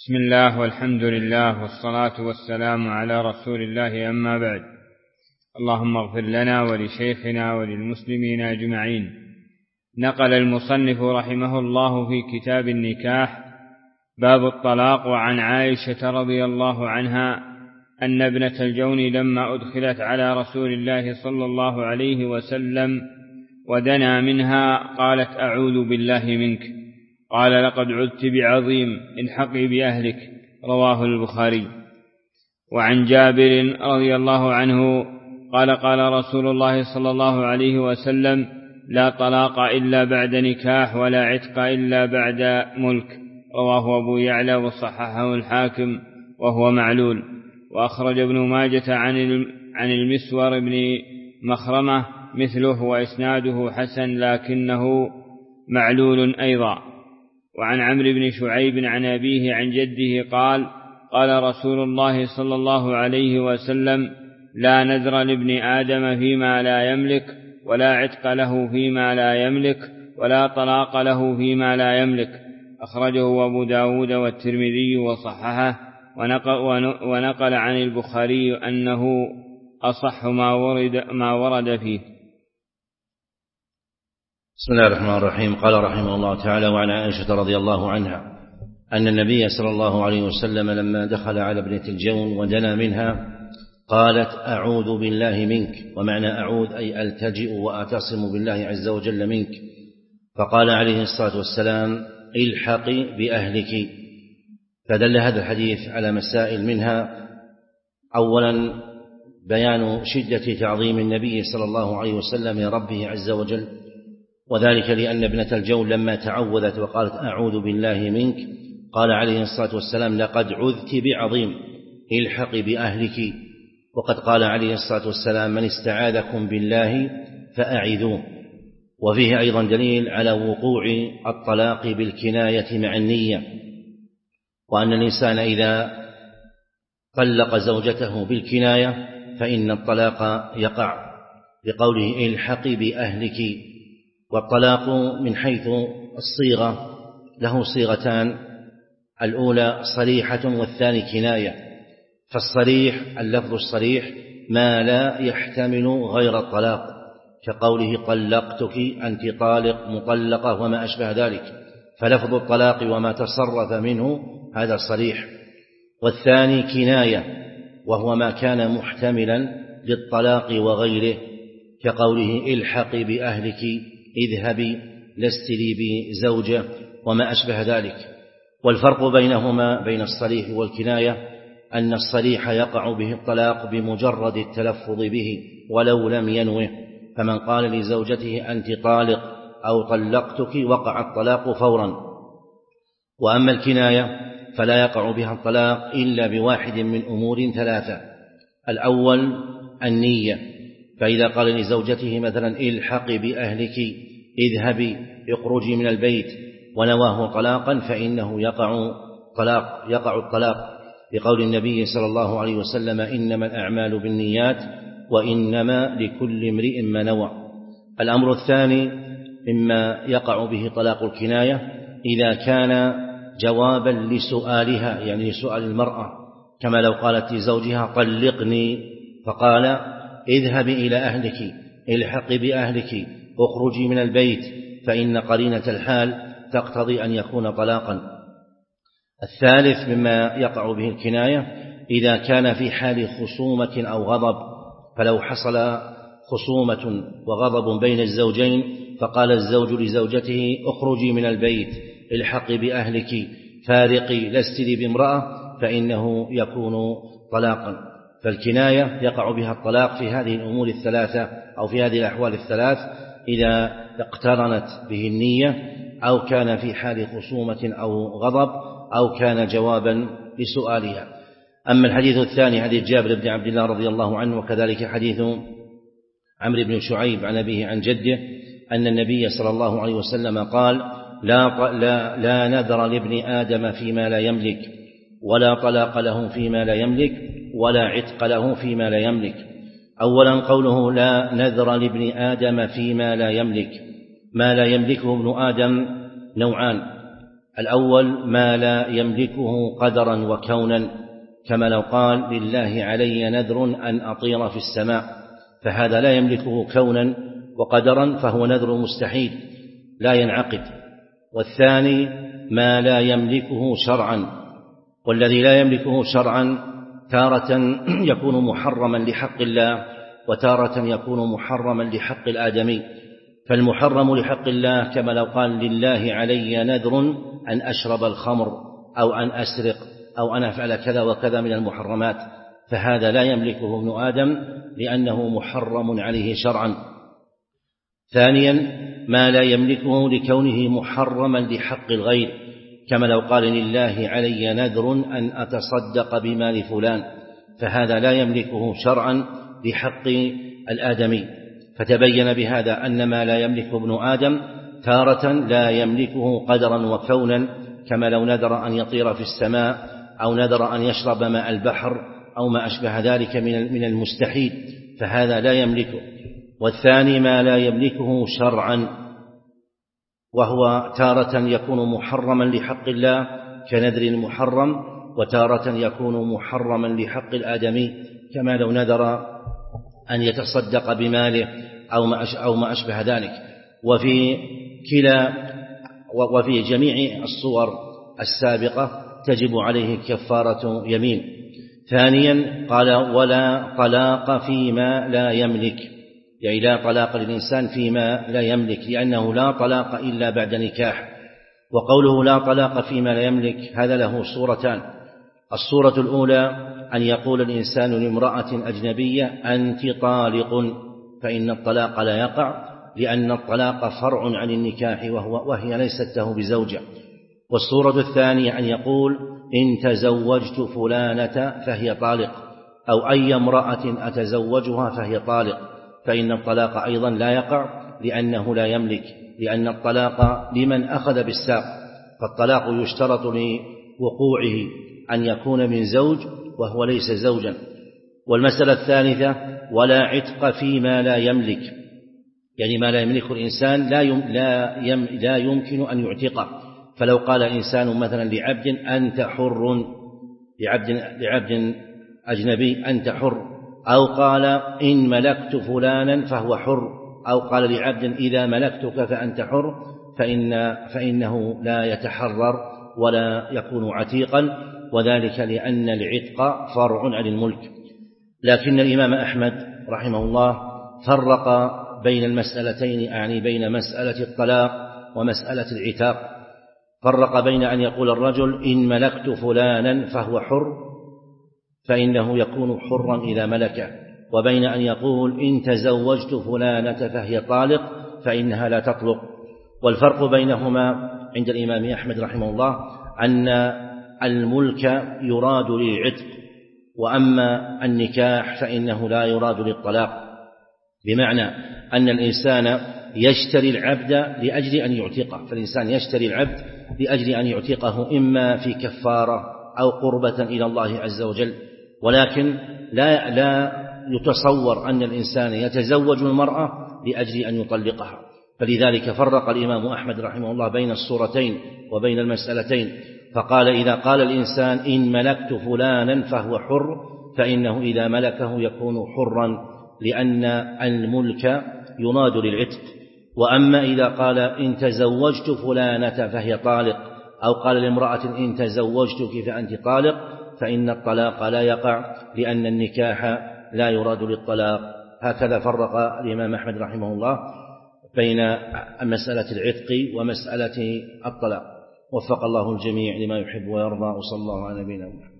بسم الله والحمد لله والصلاة والسلام على رسول الله، أما بعد. اللهم اغفر لنا ولشيخنا وللمسلمين أجمعين. نقل المصنف رحمه الله في كتاب النكاح باب الطلاق عن عائشة رضي الله عنها أن ابنة الجون لما أدخلت على رسول الله صلى الله عليه وسلم ودنا منها قالت: أعوذ بالله منك. قال: لقد عذت بعظيم، الحقي بأهلك. رواه البخاري. وعن جابر رضي الله عنه قال: قال رسول الله صلى الله عليه وسلم: لا طلاق إلا بعد نكاح، ولا عتق إلا بعد ملك. رواه أبو يعلى وصححه الحاكم وهو معلول. وأخرج ابن ماجة عن المسور بن مخرمة مثله وإسناده حسن لكنه معلول أيضا. وعن عمرو بن شعيب عن أبيه عن جده قال: قال رسول الله صلى الله عليه وسلم: لا نذر لابن آدم فيما لا يملك، ولا عتق له فيما لا يملك، ولا طلاق له فيما لا يملك. أخرجه أبو داود والترمذي وصححه، ونقل عن البخاري أنه أصح ما ورد فيه. بسم الله الرحمن الرحيم. قال رحمه الله تعالى: وعن عائشة رضي الله عنها أن النبي صلى الله عليه وسلم لما دخل على ابنة الجون ودنا منها قالت: أعوذ بالله منك. ومعنى أعوذ أي ألتجئ وأعتصم بالله عز وجل منك. فقال عليه الصلاة والسلام: الحقي بأهلك. فدل هذا الحديث على مسائل، منها أولا بيان شدة تعظيم النبي صلى الله عليه وسلم لربه عز وجل، وذلك لأن ابنة الجون لما تعوذت وقالت: أعوذ بالله منك، قال عليه الصلاة والسلام: لقد عذت بعظيم، الحقي بأهلك. وقد قال عليه الصلاة والسلام: من استعاذكم بالله فأعذوه. وفيه أيضا دليل على وقوع الطلاق بالكناية مع النية، وأن الإنسان إذا طلق زوجته بالكناية فإن الطلاق يقع، بقوله: الحقي بأهلك. والطلاق من حيث الصيغة له صيغتان: الأولى صريحة والثاني كناية. فالصريح اللفظ الصريح ما لا يحتمل غير الطلاق، كقوله: طلقتك، أنت طالق، مطلقة، وما أشبه ذلك. فلفظ الطلاق وما تصرف منه هذا صريح. والثاني كناية، وهو ما كان محتملا للطلاق وغيره، كقوله: الحقي بأهلك، اذهبي، لست لي بزوجة، وما أشبه ذلك. والفرق بينهما بين الصريح والكناية أن الصريح يقع به الطلاق بمجرد التلفظ به ولو لم ينوه، فمن قال لزوجته: أنت طالق أو طلقتك، وقع الطلاق فورا. وأما الكناية فلا يقع بها الطلاق إلا بواحد من أمور ثلاثة: الأول النية، فإذا قال لزوجته مثلا: الحقي بأهلك، اذهبي، اخرجي من البيت، ونواه طلاقا، فإنه يقع الطلاق، بقول النبي صلى الله عليه وسلم: إنما الأعمال بالنيات وإنما لكل امرئ ما نوى. الأمر الثاني مما يقع به طلاق الكناية إذا كان جوابا لسؤالها، يعني لسؤال المرأة، كما لو قالت لزوجها: طلقني، فقال: اذهبي إلى أهلك، الحقي بأهلك، اخرجي من البيت، فإن قرينة الحال تقتضي أن يكون طلاقا. الثالث مما يقع به الكناية إذا كان في حال خصومة أو غضب، فلو حصل خصومة وغضب بين الزوجين فقال الزوج لزوجته: اخرجي من البيت، الحقي بأهلك، فارقي، لست لي بامرأة، فإنه يكون طلاقا. فالكناية يقع بها الطلاق في هذه الأمور الثلاثة أو في هذه الأحوال الثلاث: إذا اقترنت به النية، أو كان في حال خصومة أو غضب، أو كان جوابا لسؤالها. أما الحديث الثاني حديث جابر بن عبد الله رضي الله عنه، وكذلك حديث عمرو بن شعيب عن أبيه عن جده أن النبي صلى الله عليه وسلم قال: لا نذر لابن آدم فيما لا يملك، ولا طلاق له فيما لا يملك، ولا عتق له فيما لا يملك. أولا قوله: لا نذر لابن آدم فيما لا يملك. ما لا يملكه ابن آدم نوعان: الأول ما لا يملكه قدرا وكونا، كما لو قال لله علي نذر أن أطير في السماء، فهذا لا يملكه كونا وقدرا، فهو نذر مستحيل لا ينعقد. والثاني ما لا يملكه شرعا، والذي لا يملكه شرعا تارة يكون محرما لحق الله، وتارة يكون محرما لحق الآدمي. فالمحرم لحق الله كما لو قال لله علي نذر أن أشرب الخمر أو أن أسرق أو أن أفعل كذا وكذا من المحرمات، فهذا لا يملكه ابن آدم لأنه محرم عليه شرعا. ثانيا ما لا يملكه لكونه محرما لحق الغير، كما لو قال لله علي نذر أن أتصدق بمال فلان، فهذا لا يملكه شرعا لحق الآدمي. فتبين بهذا أن ما لا يملكه ابن آدم تارة لا يملكه قدرا وكونا، كما لو نذر أن يطير في السماء أو نذر أن يشرب ماء البحر أو ما أشبه ذلك من المستحيل، فهذا لا يملكه. والثاني ما لا يملكه شرعا، وهو تارة يكون محرما لحق الله كنذر المحرم، وتارة يكون محرما لحق الآدمي، كما لو نذر أن يتصدق بماله أو ما أشبه ذلك. وفي جميع الصور السابقة تجب عليه كفارة يمين. ثانيا قال ولا طلاق فيما لا يملك، يعني لا طلاق للإنسان فيما لا يملك، لأنه لا طلاق إلا بعد نكاح. وقوله لا طلاق فيما لا يملك هذا له صورتان: الصورة الأولى أن يقول الإنسان لامرأة أجنبية أنت طالق، فإن الطلاق لا يقع، لأن الطلاق فرع عن النكاح وهي ليست له بزوجة. والصورة الثانية أن يقول إن تزوجت فلانة فهي طالق، أو أي امرأة أتزوجها فهي طالق، فإن الطلاق أيضا لا يقع لأنه لا يملك، لأن الطلاق لمن أخذ بالساق، فالطلاق يشترط لوقوعه أن يكون من زوج وهو ليس زوجا. والمسألة الثالثة ولا عتق فيما لا يملك، يعني ما لا يملكه الإنسان لا يمكن أن يعتقه. فلو قال إنسان مثلا لعبد أنت حر، لعبد أجنبي أنت حر، أو قال إن ملكت فلانا فهو حر، أو قال لعبد إذا ملكتك فأنت حر، فإنه لا يتحرر ولا يكون عتيقا، وذلك لأن العتق فرع عن الملك. لكن الإمام أحمد رحمه الله فرق بين المسألتين، يعني بين مسألة الطلاق ومسألة العتاق. فرق بين أن يقول الرجل إن ملكت فلانا فهو حر، فإنه يكون حرا إذا ملكه، وبين أن يقول إن تزوجت فلانة فهي طالق، فإنها لا تطلق. والفرق بينهما عند الإمام أحمد رحمه الله أن الملك يراد للعتق، وأما النكاح فإنه لا يراد للطلاق، بمعنى أن الإنسان يشتري العبد لأجل أن يعتقه، فالإنسان يشتري العبد لأجل أن يعتقه إما في كفارة أو قربة إلى الله عز وجل، ولكن لا يتصور أن الإنسان يتزوج المرأة لأجل أن يطلقها. فلذلك فرق الإمام أحمد رحمه الله بين الصورتين وبين المسألتين، فقال إذا قال الإنسان إن ملكت فلانا فهو حر، فإنه إذا ملكه يكون حرا، لأن الملك يناد للعتق. وأما إذا قال إن تزوجت فلانة فهي طالق، أو قال لامرأة إن تزوجتك فأنت طالق، فإن الطلاق لا يقع، لأن النكاح لا يراد للطلاق. هكذا فرق الإمام أحمد رحمه الله بين مسألة العتق ومسألة الطلاق. وفق الله الجميع لما يحب ويرضى، وصلى الله على نبينا محمد.